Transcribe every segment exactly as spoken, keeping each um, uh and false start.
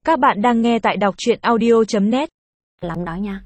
Các bạn đang nghe tại đọc truyện audio chấm net. Lắm đó nha.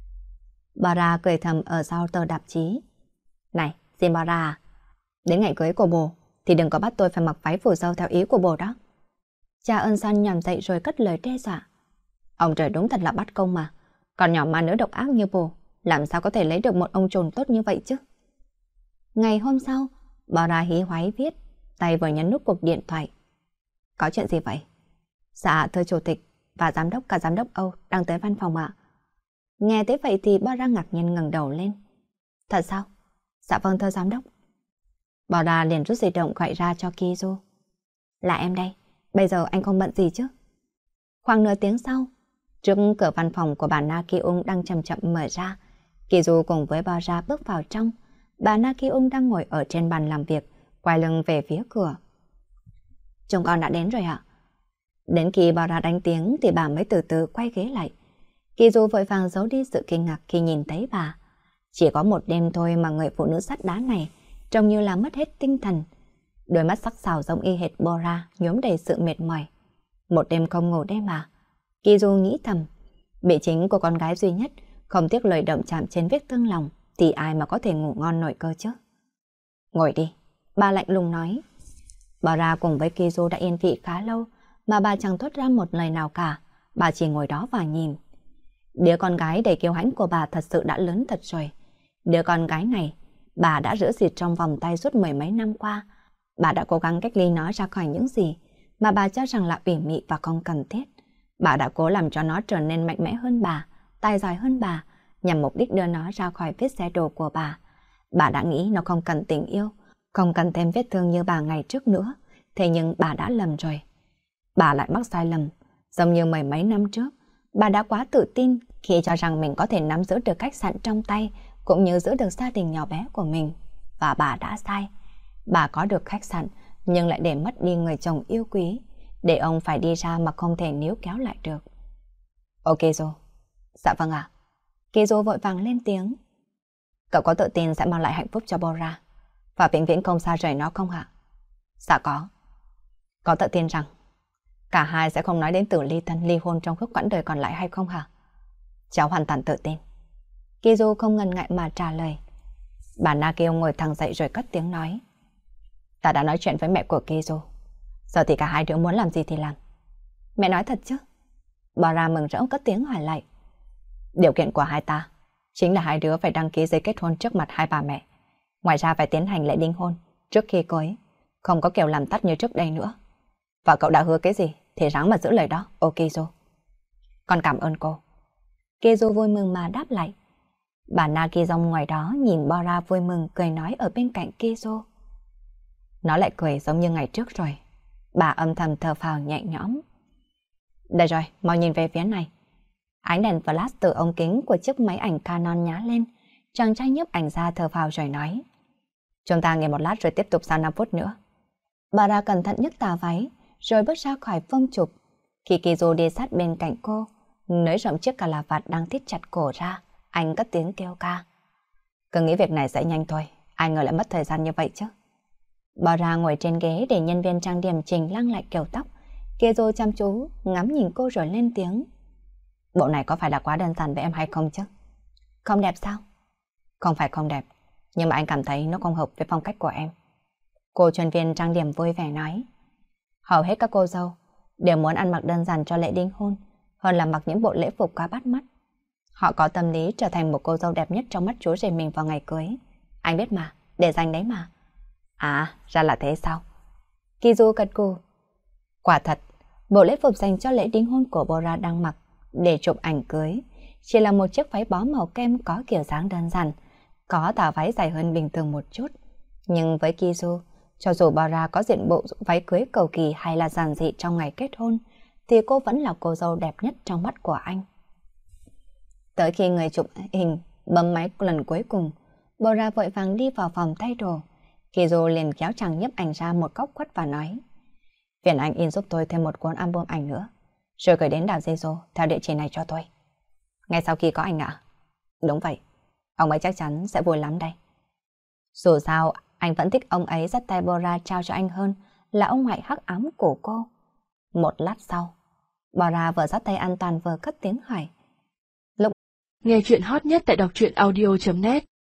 Bara cười thầm ở sau tờ tạp chí. Này, xin Bara à, đến ngày cưới của bồ thì đừng có bắt tôi phải mặc váy phủ dâu theo ý của bồ đó. Cha ân san nhằm dậy rồi cất lời đe dọa. Ông trời đúng thật là bắt công mà. Còn nhỏ ma nữ độc ác như bồ, làm sao có thể lấy được một ông trùm tốt như vậy chứ? Ngày hôm sau, Bara hí hoáy viết, tay vừa nhấn nút cuộc điện thoại. Có chuyện gì vậy? Dạ, thưa chủ tịch và giám đốc cả giám đốc Âu đang tới văn phòng ạ. Nghe thế vậy thì Bara ngạc nhiên ngẩng đầu lên. Thật sao? Dạ vâng thưa giám đốc. Bara liền rút di động gọi ra cho Kizu. Là em đây, bây giờ anh không bận gì chứ? Khoảng nửa tiếng sau, trước cửa văn phòng của bà Na Ki-ung đang chậm chậm mở ra. Kizu cùng với Bara bước vào trong. Bà Na Ki-ung đang ngồi ở trên bàn làm việc, quay lưng về phía cửa. Chồng con đã đến rồi ạ. Đến khi Bara đánh tiếng thì bà mới từ từ quay ghế lại. Kizu vội vàng giấu đi sự kinh ngạc khi nhìn thấy bà. Chỉ có một đêm thôi mà người phụ nữ sắt đá này trông như là mất hết tinh thần. Đôi mắt sắc sảo giống y hệt Bara nhuốm đầy sự mệt mỏi. Một đêm không ngủ đêm mà. Kizu nghĩ thầm, bị chính của con gái duy nhất không tiếc lời động chạm trên vết thương lòng thì ai mà có thể ngủ ngon nổi cơ chứ. Ngồi đi, bà lạnh lùng nói. Bara cùng với Kizu đã yên vị khá lâu mà bà chẳng thốt ra một lời nào cả. Bà chỉ ngồi đó và nhìn. Đứa con gái đầy kiêu hãnh của bà thật sự đã lớn thật rồi. Đứa con gái này bà đã giữ gìn trong vòng tay suốt mười mấy năm qua. Bà đã cố gắng cách ly nó ra khỏi những gì mà bà cho rằng là ủy mị và không cần thiết. Bà đã cố làm cho nó trở nên mạnh mẽ hơn bà, tài giỏi hơn bà, nhằm mục đích đưa nó ra khỏi vết xe đổ của bà. Bà đã nghĩ nó không cần tình yêu, không cần thêm vết thương như bà ngày trước nữa. Thế nhưng bà đã lầm rồi. Bà lại mắc sai lầm, giống như mười mấy năm trước. Bà đã quá tự tin khi cho rằng mình có thể nắm giữ được khách sạn trong tay, cũng như giữ được gia đình nhỏ bé của mình. Và bà đã sai. Bà có được khách sạn, nhưng lại để mất đi người chồng yêu quý, để ông phải đi ra mà không thể níu kéo lại được. Ok rồi. Dạ vâng ạ. Kizu vội vàng lên tiếng. Cậu có tự tin sẽ mang lại hạnh phúc cho Bora và vĩnh viễn không xa rời nó không ạ? Dạ có. Có tự tin rằng cả hai sẽ không nói đến từ ly thân ly hôn trong suốt quãng đời còn lại hay không hả? Cháu hoàn toàn tự tin. Kizu không ngần ngại mà trả lời. Bà Nakio ngồi thẳng dậy rồi cất tiếng nói. Ta đã nói chuyện với mẹ của Kizu. Giờ thì cả hai đứa muốn làm gì thì làm. Mẹ nói thật chứ? Bora mừng rỡ cất tiếng hỏi lại. Điều kiện của hai ta chính là hai đứa phải đăng ký giấy kết hôn trước mặt hai bà mẹ. Ngoài ra phải tiến hành lễ đính hôn trước khi cưới. Không có kiểu làm tắt như trước đây nữa. Và cậu đã hứa cái gì thì ráng mà giữ lời đó, ok Kizu. Con cảm ơn cô. Kizu vui mừng mà đáp lại. Bà Nakizong ngoài đó nhìn Bora vui mừng cười nói ở bên cạnh Kizu. Nó lại cười giống như ngày trước rồi. Bà âm thầm thở phào nhẹ nhõm. Đây rồi, mau nhìn về phía này. Ánh đèn flash từ ống kính của chiếc máy ảnh Canon nhá lên. Chàng trai nhấp ảnh ra thở phào rồi nói. Chúng ta nghỉ một lát rồi tiếp tục sau năm phút nữa. Bà ra cẩn thận nhấc tà váy rồi bước ra khỏi phông chụp. Khi Kizu đi sát bên cạnh cô, nới rộng chiếc cà la vạt đang thít chặt cổ ra, anh cất tiếng kêu ca. Cứ nghĩ việc này sẽ nhanh thôi, ai ngờ lại mất thời gian như vậy chứ. Bà ra ngồi trên ghế để nhân viên trang điểm chỉnh lăng lại kiểu tóc. Kizu chăm chú ngắm nhìn cô rồi lên tiếng. Bộ này có phải là quá đơn giản với em hay không chứ? Không đẹp sao? Không phải không đẹp, nhưng mà anh cảm thấy nó không hợp với phong cách của em. Cô chuyên viên trang điểm vui vẻ nói. Hầu hết các cô dâu đều muốn ăn mặc đơn giản cho lễ đính hôn hơn là mặc những bộ lễ phục quá bắt mắt. Họ có tâm lý trở thành một cô dâu đẹp nhất trong mắt chú rể mình vào ngày cưới. Anh biết mà, để dành đấy mà. À, ra là thế sao? Kizu gật gù. Quả thật, bộ lễ phục dành cho lễ đính hôn của Bora đang mặc để chụp ảnh cưới chỉ là một chiếc váy bó màu kem có kiểu dáng đơn giản, có tà váy dài hơn bình thường một chút. Nhưng với Kizu, cho dù Bora có diện bộ váy cưới cầu kỳ hay là giản dị trong ngày kết hôn, thì cô vẫn là cô dâu đẹp nhất trong mắt của anh. Tới khi người chụp hình bấm máy lần cuối cùng, Bora vội vàng đi vào phòng thay đồ. Kizu liền kéo chàng nhấp ảnh ra một góc khuất và nói. Phiền anh in giúp tôi thêm một cuốn album ảnh nữa, rồi gửi đến đảo Jeju theo địa chỉ này cho tôi. Ngay sau khi có ảnh ạ? Đúng vậy, ông ấy chắc chắn sẽ vui lắm đây. Dù sao, anh vẫn thích ông ấy dắt tay Bora trao cho anh hơn là ông ngoại hắc ám của cô. Một lát sau, Bò ra vừa dắt tay An Toàn vừa cất tiếng hỏi. Lúc nghe chuyện hot nhất tại đọc truyện audio chấm net